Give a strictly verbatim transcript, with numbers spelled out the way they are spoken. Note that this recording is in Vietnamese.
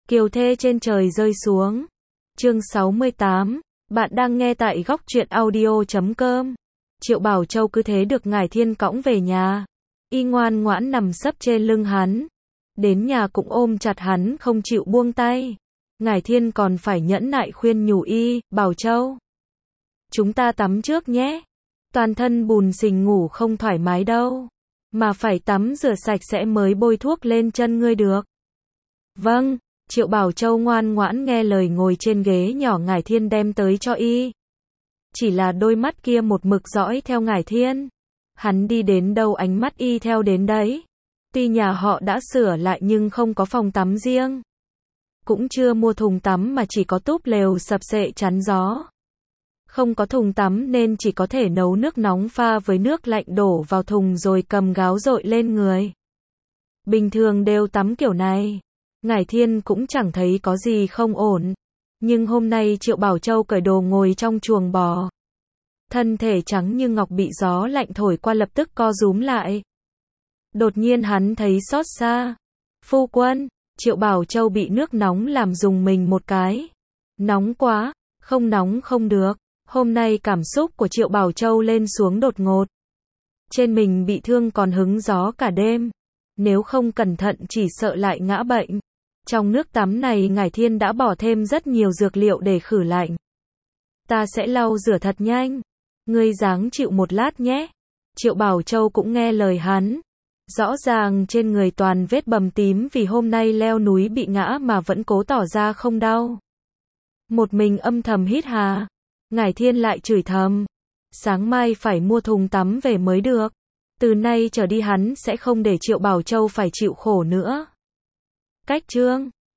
Kiều thê trên trời rơi xuống. Chương sáu mươi tám. Bạn đang nghe tại góc truyện audio chấm com. Triệu Bảo Châu cứ thế được Ngải Thiên cõng về nhà. Y ngoan ngoãn nằm sấp trên lưng hắn. Đến nhà cũng ôm chặt hắn không chịu buông tay. Ngải Thiên còn phải nhẫn nại khuyên nhủ y, Bảo Châu, chúng ta tắm trước nhé. Toàn thân bùn xình ngủ không thoải mái đâu. Mà phải tắm rửa sạch sẽ mới bôi thuốc lên chân ngươi được. Vâng, Triệu Bảo Châu ngoan ngoãn nghe lời ngồi trên ghế nhỏ Ngải Thiên đem tới cho y. Chỉ là đôi mắt kia một mực dõi theo Ngải Thiên. Hắn đi đến đâu ánh mắt y theo đến đấy. Tuy nhà họ đã sửa lại nhưng không có phòng tắm riêng. Cũng chưa mua thùng tắm mà chỉ có túp lều sập sệ chắn gió. Không có thùng tắm nên chỉ có thể nấu nước nóng pha với nước lạnh đổ vào thùng rồi cầm gáo dội lên người. Bình thường đều tắm kiểu này. Ngải Thiên cũng chẳng thấy có gì không ổn. Nhưng hôm nay Triệu Bảo Châu cởi đồ ngồi trong chuồng bò. Thân thể trắng như ngọc bị gió lạnh thổi qua lập tức co rúm lại. Đột nhiên hắn thấy xót xa. Phu quân, Triệu Bảo Châu bị nước nóng làm rùng mình một cái. Nóng quá, không nóng không được. Hôm nay cảm xúc của Triệu Bảo Châu lên xuống đột ngột. Trên mình bị thương còn hứng gió cả đêm. Nếu không cẩn thận chỉ sợ lại ngã bệnh. Trong nước tắm này Ngải Thiên đã bỏ thêm rất nhiều dược liệu để khử lạnh. Ta sẽ lau rửa thật nhanh. Ngươi ráng chịu một lát nhé. Triệu Bảo Châu cũng nghe lời hắn. Rõ ràng trên người toàn vết bầm tím vì hôm nay leo núi bị ngã mà vẫn cố tỏ ra không đau. Một mình âm thầm hít hà. Ngải Thiên lại chửi thầm. Sáng mai phải mua thùng tắm về mới được. Từ nay trở đi hắn sẽ không để Triệu Bảo Châu phải chịu khổ nữa. Cách chương